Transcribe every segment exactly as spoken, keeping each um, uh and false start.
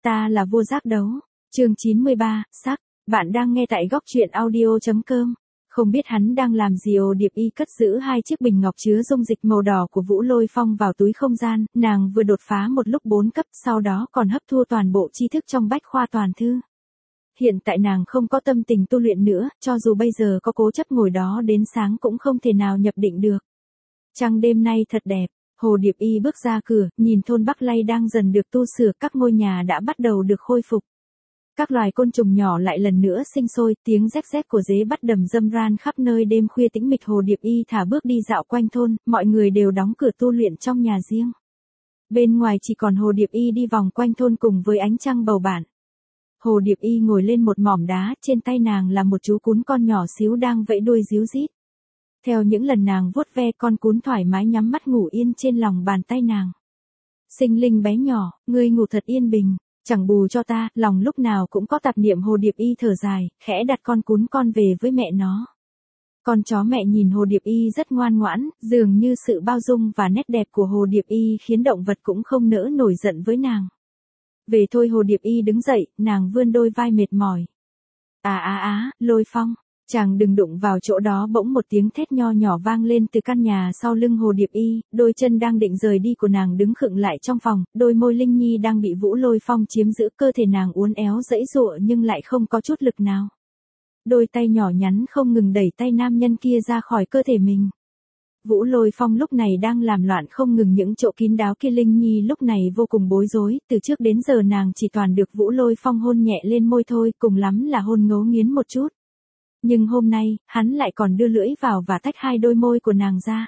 Ta là vua giác đấu. Chương chín mươi ba, sắc. Bạn đang nghe tại góc truyện audio chấm com. Không biết hắn đang làm gì. Hồ Điệp Y cất giữ hai chiếc bình ngọc chứa dung dịch màu đỏ của Vũ Lôi Phong vào túi không gian, nàng vừa đột phá một lúc bốn cấp, sau đó còn hấp thu toàn bộ tri thức trong bách khoa toàn thư. Hiện tại nàng không có tâm tình tu luyện nữa, cho dù bây giờ có cố chấp ngồi đó đến sáng cũng không thể nào nhập định được. Trăng đêm nay thật đẹp. Hồ Điệp Y bước ra cửa, nhìn thôn Bắc Lay đang dần được tu sửa, các ngôi nhà đã bắt đầu được khôi phục. Các loài côn trùng nhỏ lại lần nữa sinh sôi, tiếng rét rét của dế bắt đầm râm ran khắp nơi. Đêm khuya tĩnh mịch, Hồ Điệp Y thả bước đi dạo quanh thôn, mọi người đều đóng cửa tu luyện trong nhà riêng. Bên ngoài chỉ còn Hồ Điệp Y đi vòng quanh thôn cùng với ánh trăng bầu bạn. Hồ Điệp Y ngồi lên một mỏm đá, trên tay nàng là một chú cún con nhỏ xíu đang vẫy đuôi ríu rít. Theo những lần nàng vuốt ve, con cún thoải mái nhắm mắt ngủ yên trên lòng bàn tay nàng. Sinh linh bé nhỏ, ngươi ngủ thật yên bình, chẳng bù cho ta, lòng lúc nào cũng có tạp niệm. Hồ Điệp Y thở dài, khẽ đặt con cún con về với mẹ nó. Con chó mẹ nhìn Hồ Điệp Y rất ngoan ngoãn, dường như sự bao dung và nét đẹp của Hồ Điệp Y khiến động vật cũng không nỡ nổi giận với nàng. Về thôi. Hồ Điệp Y đứng dậy, nàng vươn đôi vai mệt mỏi. À á á, Lôi Phong. Chàng đừng đụng vào chỗ đó. Bỗng một tiếng thét nho nhỏ vang lên từ căn nhà sau lưng Hồ Điệp Y, đôi chân đang định rời đi của nàng đứng khựng lại trong phòng, đôi môi linh nhi đang bị Vũ Lôi Phong chiếm giữ, cơ thể nàng uốn éo giãy giụa nhưng lại không có chút lực nào. Đôi tay nhỏ nhắn không ngừng đẩy tay nam nhân kia ra khỏi cơ thể mình. Vũ Lôi Phong lúc này đang làm loạn không ngừng những chỗ kín đáo kia. Linh Nhi lúc này vô cùng bối rối, từ trước đến giờ nàng chỉ toàn được Vũ Lôi Phong hôn nhẹ lên môi thôi, cùng lắm là hôn ngấu nghiến một chút. Nhưng hôm nay, hắn lại còn đưa lưỡi vào và tách hai đôi môi của nàng ra.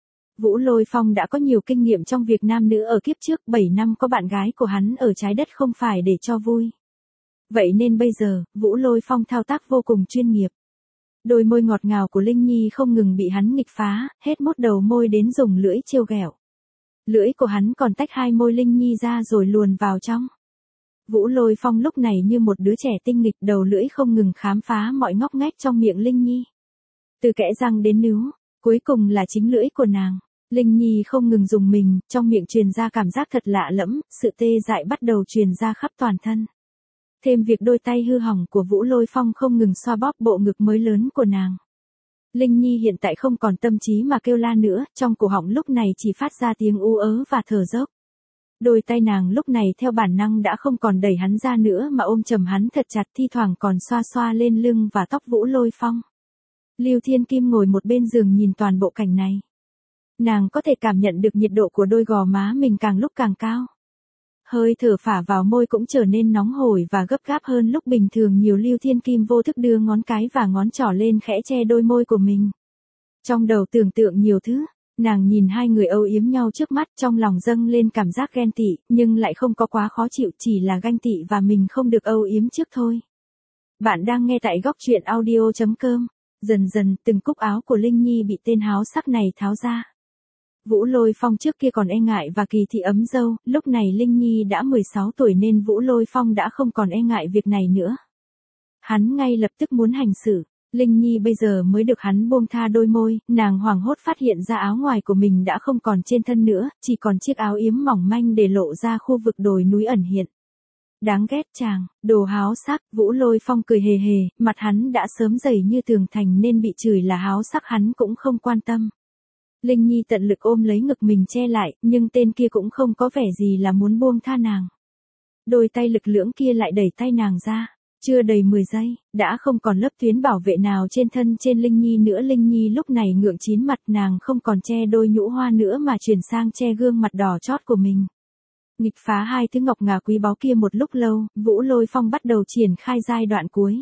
Vũ Lôi Phong đã có nhiều kinh nghiệm trong việc nam nữ ở kiếp trước, bảy năm có bạn gái của hắn ở trái đất không phải để cho vui. Vậy nên bây giờ, Vũ Lôi Phong thao tác vô cùng chuyên nghiệp. Đôi môi ngọt ngào của Linh Nhi không ngừng bị hắn nghịch phá, hết mốt đầu môi đến dùng lưỡi trêu ghẹo. Lưỡi của hắn còn tách hai môi Linh Nhi ra rồi luồn vào trong. Vũ Lôi Phong lúc này như một đứa trẻ tinh nghịch, đầu lưỡi không ngừng khám phá mọi ngóc ngách trong miệng Linh Nhi. Từ kẽ răng đến níu, cuối cùng là chính lưỡi của nàng. Linh Nhi không ngừng dùng mình, trong miệng truyền ra cảm giác thật lạ lẫm, sự tê dại bắt đầu truyền ra khắp toàn thân. Thêm việc đôi tay hư hỏng của Vũ Lôi Phong không ngừng xoa bóp bộ ngực mới lớn của nàng. Linh Nhi hiện tại không còn tâm trí mà kêu la nữa, trong cổ họng lúc này chỉ phát ra tiếng ú ớ và thở dốc. Đôi tay nàng lúc này theo bản năng đã không còn đẩy hắn ra nữa mà ôm chầm hắn thật chặt, thi thoảng còn xoa xoa lên lưng và tóc Vũ Lôi Phong. Lưu Thiên Kim ngồi một bên giường nhìn toàn bộ cảnh này. Nàng có thể cảm nhận được nhiệt độ của đôi gò má mình càng lúc càng cao. Hơi thở phả vào môi cũng trở nên nóng hổi và gấp gáp hơn lúc bình thường nhiều. Lưu Thiên Kim vô thức đưa ngón cái và ngón trỏ lên khẽ che đôi môi của mình. Trong đầu tưởng tượng nhiều thứ, nàng nhìn hai người âu yếm nhau trước mắt, trong lòng dâng lên cảm giác ghen tị, nhưng lại không có quá khó chịu, chỉ là ganh tị và mình không được âu yếm trước thôi. Bạn đang nghe tại góc truyện audio chấm com. Dần dần, từng cúc áo của Linh Nhi bị tên háo sắc này tháo ra. Vũ Lôi Phong trước kia còn e ngại và kỳ thị ấm dâu, lúc này Linh Nhi đã mười sáu tuổi nên Vũ Lôi Phong đã không còn e ngại việc này nữa. Hắn ngay lập tức muốn hành xử. Linh Nhi bây giờ mới được hắn buông tha đôi môi, nàng hoảng hốt phát hiện ra áo ngoài của mình đã không còn trên thân nữa, chỉ còn chiếc áo yếm mỏng manh để lộ ra khu vực đồi núi ẩn hiện. Đáng ghét chàng, đồ háo sắc. Vũ Lôi Phong cười hề hề, mặt hắn đã sớm dày như tường thành nên bị chửi là háo sắc hắn cũng không quan tâm. Linh Nhi tận lực ôm lấy ngực mình che lại, nhưng tên kia cũng không có vẻ gì là muốn buông tha nàng. Đôi tay lực lưỡng kia lại đẩy tay nàng ra. Chưa đầy mười giây, đã không còn lớp tuyến bảo vệ nào trên thân trên Linh Nhi nữa. Linh Nhi lúc này ngượng chín mặt, nàng không còn che đôi nhũ hoa nữa mà chuyển sang che gương mặt đỏ chót của mình. Nghịch phá hai thứ ngọc ngà quý báu kia một lúc lâu, Vũ Lôi Phong bắt đầu triển khai giai đoạn cuối.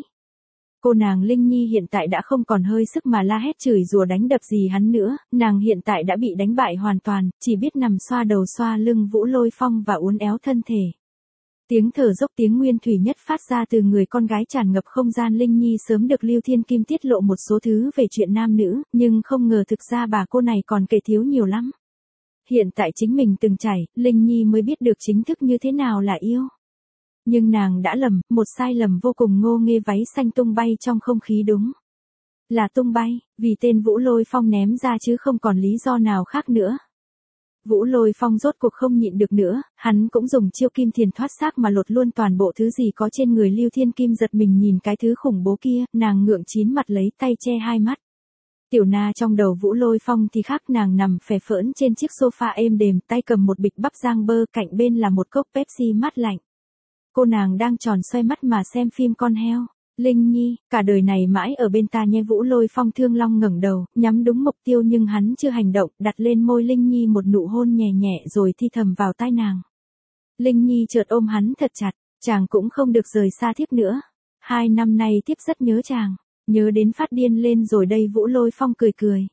Cô nàng Linh Nhi hiện tại đã không còn hơi sức mà la hét chửi rủa đánh đập gì hắn nữa, nàng hiện tại đã bị đánh bại hoàn toàn, chỉ biết nằm xoa đầu xoa lưng Vũ Lôi Phong và uốn éo thân thể. Tiếng thở dốc tiếng nguyên thủy nhất phát ra từ người con gái tràn ngập không gian. Linh Nhi sớm được Lưu Thiên Kim tiết lộ một số thứ về chuyện nam nữ, nhưng không ngờ thực ra bà cô này còn kể thiếu nhiều lắm. Hiện tại chính mình từng trải, Linh Nhi mới biết được chính thức như thế nào là yêu. Nhưng nàng đã lầm, một sai lầm vô cùng ngô nghê. Váy xanh tung bay trong không khí, đúng là tung bay, vì tên Vũ Lôi Phong ném ra chứ không còn lý do nào khác nữa. Vũ Lôi Phong rốt cuộc không nhịn được nữa, hắn cũng dùng chiêu kim thiền thoát xác mà lột luôn toàn bộ thứ gì có trên người Lưu Thiên Kim. Giật mình nhìn cái thứ khủng bố kia, nàng ngượng chín mặt lấy tay che hai mắt. Tiểu Na trong đầu Vũ Lôi Phong thì khác, nàng nằm phè phỡn trên chiếc sofa êm đềm, tay cầm một bịch bắp rang bơ, cạnh bên là một cốc Pepsi mát lạnh. Cô nàng đang tròn xoay mắt mà xem phim con heo. Linh Nhi, cả đời này mãi ở bên ta nhé. Vũ Lôi Phong thương long ngẩng đầu, nhắm đúng mục tiêu nhưng hắn chưa hành động, đặt lên môi Linh Nhi một nụ hôn nhẹ nhẹ rồi thi thầm vào tai nàng. Linh Nhi chợt ôm hắn thật chặt, chàng cũng không được rời xa thiếp nữa. Hai năm nay thiếp rất nhớ chàng, nhớ đến phát điên lên rồi đây. Vũ Lôi Phong cười cười.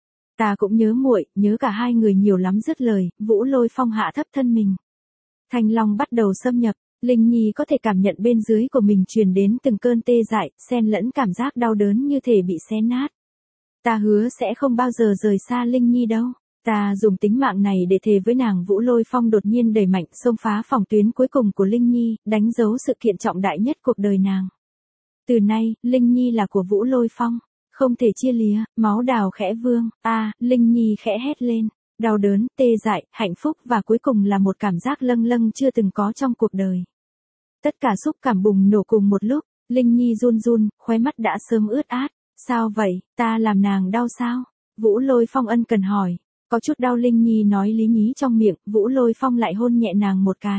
Ta cũng nhớ muội, nhớ cả hai người nhiều lắm. Dứt lời, Vũ Lôi Phong hạ thấp thân mình. Thanh long bắt đầu xâm nhập. Linh Nhi có thể cảm nhận bên dưới của mình truyền đến từng cơn tê dại, xen lẫn cảm giác đau đớn như thể bị xé nát. Ta hứa sẽ không bao giờ rời xa Linh Nhi đâu. Ta dùng tính mạng này để thề với nàng. Vũ Lôi Phong đột nhiên đẩy mạnh xông phá phòng tuyến cuối cùng của Linh Nhi, đánh dấu sự kiện trọng đại nhất cuộc đời nàng. Từ nay, Linh Nhi là của Vũ Lôi Phong, không thể chia lìa. Máu đào khẽ vương, a, à, Linh Nhi khẽ hét lên. Đau đớn, tê dại, hạnh phúc và cuối cùng là một cảm giác lâng lâng chưa từng có trong cuộc đời. Tất cả xúc cảm bùng nổ cùng một lúc, Linh Nhi run run, khóe mắt đã sớm ướt át. Sao vậy, ta làm nàng đau sao? Vũ Lôi Phong ân cần hỏi. Có chút đau. Linh Nhi nói lý nhí trong miệng. Vũ Lôi Phong lại hôn nhẹ nàng một cái.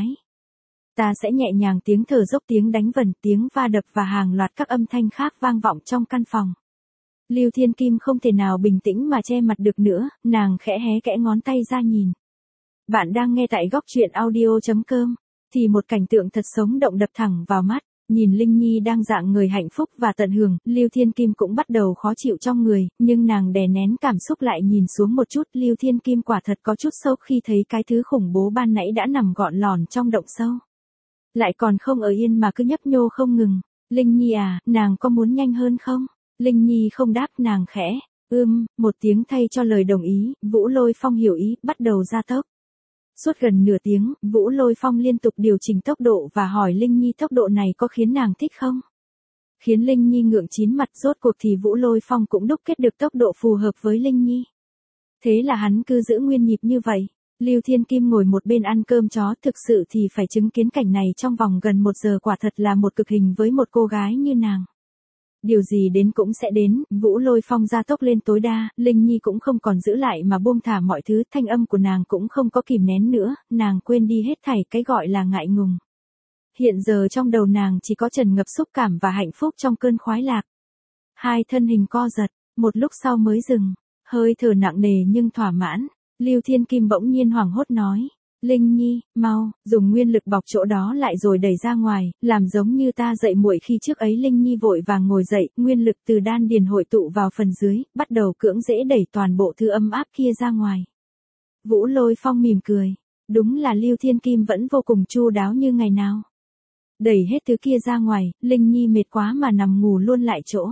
Ta sẽ nhẹ nhàng. Tiếng thở dốc, tiếng đánh vần, tiếng va đập và hàng loạt các âm thanh khác vang vọng trong căn phòng. Lưu Thiên Kim không thể nào bình tĩnh mà che mặt được nữa, nàng khẽ hé kẽ ngón tay ra nhìn. Bạn đang nghe tại góc truyện audio chấm com. Thì một cảnh tượng thật sống động đập thẳng vào mắt, nhìn Linh Nhi đang dạng người hạnh phúc và tận hưởng, Lưu Thiên Kim cũng bắt đầu khó chịu trong người, nhưng nàng đè nén cảm xúc lại nhìn xuống một chút. Lưu Thiên Kim quả thật có chút sốc khi thấy cái thứ khủng bố ban nãy đã nằm gọn lòn trong động sâu. Lại còn không ở yên mà cứ nhấp nhô không ngừng. Linh Nhi à, nàng có muốn nhanh hơn không? Linh Nhi không đáp, nàng khẽ, ưm, một tiếng thay cho lời đồng ý. Vũ Lôi Phong hiểu ý, bắt đầu gia tốc. Suốt gần nửa tiếng, Vũ Lôi Phong liên tục điều chỉnh tốc độ và hỏi Linh Nhi tốc độ này có khiến nàng thích không? Khiến Linh Nhi ngượng chín mặt. Rốt cuộc thì Vũ Lôi Phong cũng đúc kết được tốc độ phù hợp với Linh Nhi. Thế là hắn cứ giữ nguyên nhịp như vậy. Lưu Thiên Kim ngồi một bên ăn cơm chó, thực sự thì phải chứng kiến cảnh này trong vòng gần một giờ quả thật là một cực hình với một cô gái như nàng. Điều gì đến cũng sẽ đến, Vũ Lôi Phong gia tốc lên tối đa, Linh Nhi cũng không còn giữ lại mà buông thả mọi thứ, thanh âm của nàng cũng không có kìm nén nữa, nàng quên đi hết thảy cái gọi là ngại ngùng. Hiện giờ trong đầu nàng chỉ có tràn ngập xúc cảm và hạnh phúc trong cơn khoái lạc. Hai thân hình co giật, một lúc sau mới dừng, hơi thở nặng nề nhưng thỏa mãn. Lưu Thiên Kim bỗng nhiên hoảng hốt nói. Linh Nhi, mau, dùng nguyên lực bọc chỗ đó lại rồi đẩy ra ngoài, làm giống như ta dậy muội khi trước ấy. Linh Nhi vội vàng ngồi dậy, nguyên lực từ đan điền hội tụ vào phần dưới, bắt đầu cưỡng dễ đẩy toàn bộ thứ âm áp kia ra ngoài. Vũ Lôi Phong mỉm cười, đúng là Lưu Thiên Kim vẫn vô cùng chu đáo như ngày nào. Đẩy hết thứ kia ra ngoài, Linh Nhi mệt quá mà nằm ngủ luôn lại chỗ.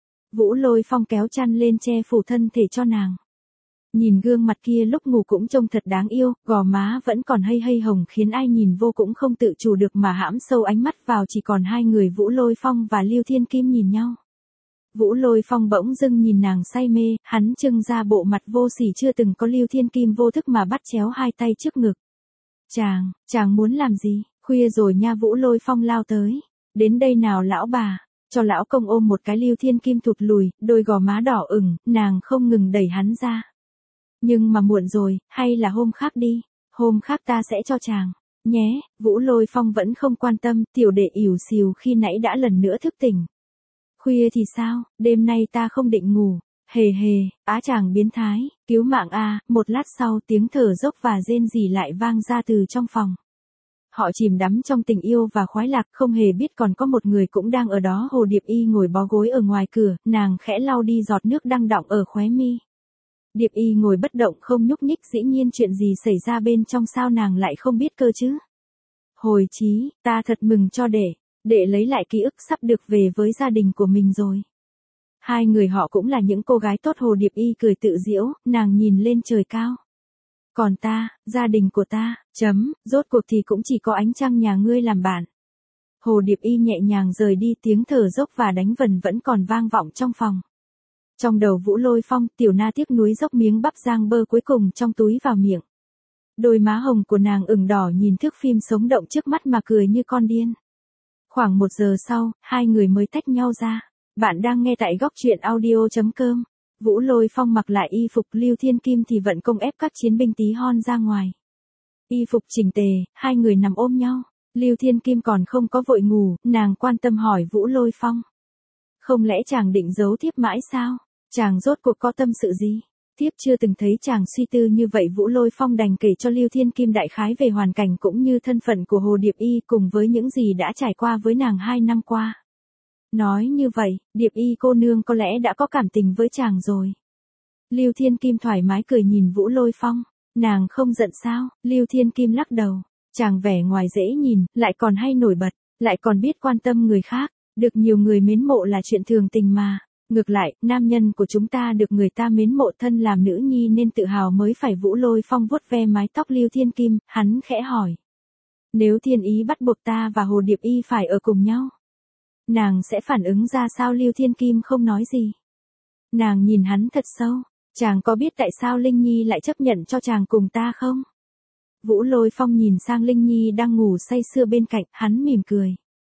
Vũ Lôi Phong kéo chăn lên che phủ thân thể cho nàng. Nhìn gương mặt kia lúc ngủ cũng trông thật đáng yêu, gò má vẫn còn hây hây hồng khiến ai nhìn vô cũng không tự chủ được mà hãm sâu ánh mắt vào. Chỉ còn hai người Vũ Lôi Phong và Lưu Thiên Kim nhìn nhau. Vũ Lôi Phong bỗng dưng nhìn nàng say mê, hắn trưng ra bộ mặt vô sỉ chưa từng có. Lưu Thiên Kim vô thức mà bắt chéo hai tay trước ngực. Chàng, chàng muốn làm gì? Khuya rồi nha. Vũ Lôi Phong lao tới. Đến đây nào lão bà, cho lão công ôm một cái. Lưu Thiên Kim thụt lùi, đôi gò má đỏ ửng, nàng không ngừng đẩy hắn ra. Nhưng mà muộn rồi, hay là hôm khác đi, hôm khác ta sẽ cho chàng, nhé. Vũ Lôi Phong vẫn không quan tâm, tiểu đệ ỉu xìu khi nãy đã lần nữa thức tỉnh. Khuya thì sao, đêm nay ta không định ngủ, hề hề, á chàng biến thái, cứu mạng a. Một lát sau tiếng thở dốc và rên rỉ lại vang ra từ trong phòng. Họ chìm đắm trong tình yêu và khoái lạc, không hề biết còn có một người cũng đang ở đó. Hồ Điệp Y ngồi bó gối ở ngoài cửa, nàng khẽ lau đi giọt nước đang đọng ở khóe mi. Điệp Y ngồi bất động không nhúc nhích, dĩ nhiên chuyện gì xảy ra bên trong sao nàng lại không biết cơ chứ. Hồi Chí, ta thật mừng cho đệ, đệ lấy lại ký ức sắp được về với gia đình của mình rồi. Hai người họ cũng là những cô gái tốt. Hồ Điệp Y cười tự giễu, nàng nhìn lên trời cao. Còn ta, gia đình của ta, chấm, rốt cuộc thì cũng chỉ có ánh trăng nhà ngươi làm bạn. Hồ Điệp Y nhẹ nhàng rời đi, tiếng thở dốc và đánh vần vẫn còn vang vọng trong phòng. Trong đầu Vũ Lôi Phong, Tiểu Na tiếc nuối dốc miếng bắp rang bơ cuối cùng trong túi vào miệng. Đôi má hồng của nàng ửng đỏ nhìn thước phim sống động trước mắt mà cười như con điên. Khoảng một giờ sau, hai người mới tách nhau ra. Bạn đang nghe tại góc truyện audio.com. Vũ Lôi Phong mặc lại y phục, Lưu Thiên Kim thì vận công ép các chiến binh tí hon ra ngoài. Y phục chỉnh tề, hai người nằm ôm nhau. Lưu Thiên Kim còn không có vội ngủ, nàng quan tâm hỏi Vũ Lôi Phong. Không lẽ chàng định giấu thiếp mãi sao? Chàng rốt cuộc có tâm sự gì? Thiếp chưa từng thấy chàng suy tư như vậy. Vũ Lôi Phong đành kể cho Lưu Thiên Kim đại khái về hoàn cảnh cũng như thân phận của Hồ Điệp Y cùng với những gì đã trải qua với nàng hai năm qua. Nói như vậy, Điệp Y cô nương có lẽ đã có cảm tình với chàng rồi. Lưu Thiên Kim thoải mái cười nhìn Vũ Lôi Phong. Nàng không giận sao? Lưu Thiên Kim lắc đầu. Chàng vẻ ngoài dễ nhìn, lại còn hay nổi bật, lại còn biết quan tâm người khác. Được nhiều người mến mộ là chuyện thường tình mà. Ngược lại, nam nhân của chúng ta được người ta mến mộ, thân làm nữ nhi nên tự hào mới phải. Vũ Lôi Phong vuốt ve mái tóc Lưu Thiên Kim, hắn khẽ hỏi. Nếu thiên ý bắt buộc ta và Hồ Điệp Y phải ở cùng nhau, nàng sẽ phản ứng ra sao? Lưu Thiên Kim không nói gì. Nàng nhìn hắn thật sâu. Chàng có biết tại sao Linh Nhi lại chấp nhận cho chàng cùng ta không? Vũ Lôi Phong nhìn sang Linh Nhi đang ngủ say sưa bên cạnh, hắn mỉm cười.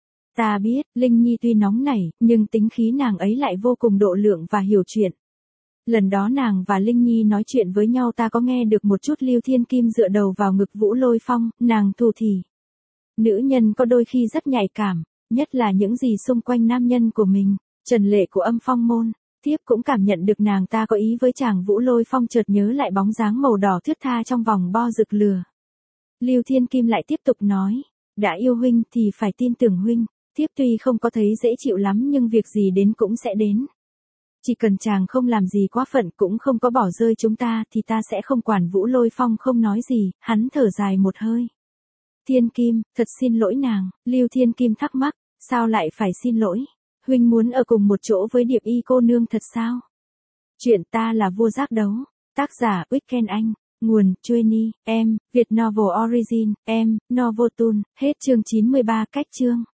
Ta biết, Linh Nhi tuy nóng nảy, nhưng tính khí nàng ấy lại vô cùng độ lượng và hiểu chuyện. Lần đó nàng và Linh Nhi nói chuyện với nhau ta có nghe được một chút. Lưu Thiên Kim dựa đầu vào ngực Vũ Lôi Phong, nàng thủ thỉ. Nữ nhân có đôi khi rất nhạy cảm, nhất là những gì xung quanh nam nhân của mình. Trần Lệ của Âm Phong môn, thiếp cũng cảm nhận được nàng ta có ý với chàng. Vũ Lôi Phong chợt nhớ lại bóng dáng màu đỏ thướt tha trong vòng bo rực lửa. Lưu Thiên Kim lại tiếp tục nói, đã yêu huynh thì phải tin tưởng huynh. Thiếp tuy không có thấy dễ chịu lắm nhưng việc gì đến cũng sẽ đến. Chỉ cần chàng không làm gì quá phận cũng không có bỏ rơi chúng ta thì ta sẽ không quản. Vũ Lôi Phong không nói gì, hắn thở dài một hơi. Thiên Kim, thật xin lỗi nàng. Lưu Thiên Kim thắc mắc, sao lại phải xin lỗi? Huynh muốn ở cùng một chỗ với Điệp Y cô nương thật sao? Chuyện ta là vua giác đấu. Tác giả Weekend Anh. Nguồn Chueni, em, Việt Novel Origin, em, Novotoon. Hết chương chín mươi ba. Cách chương.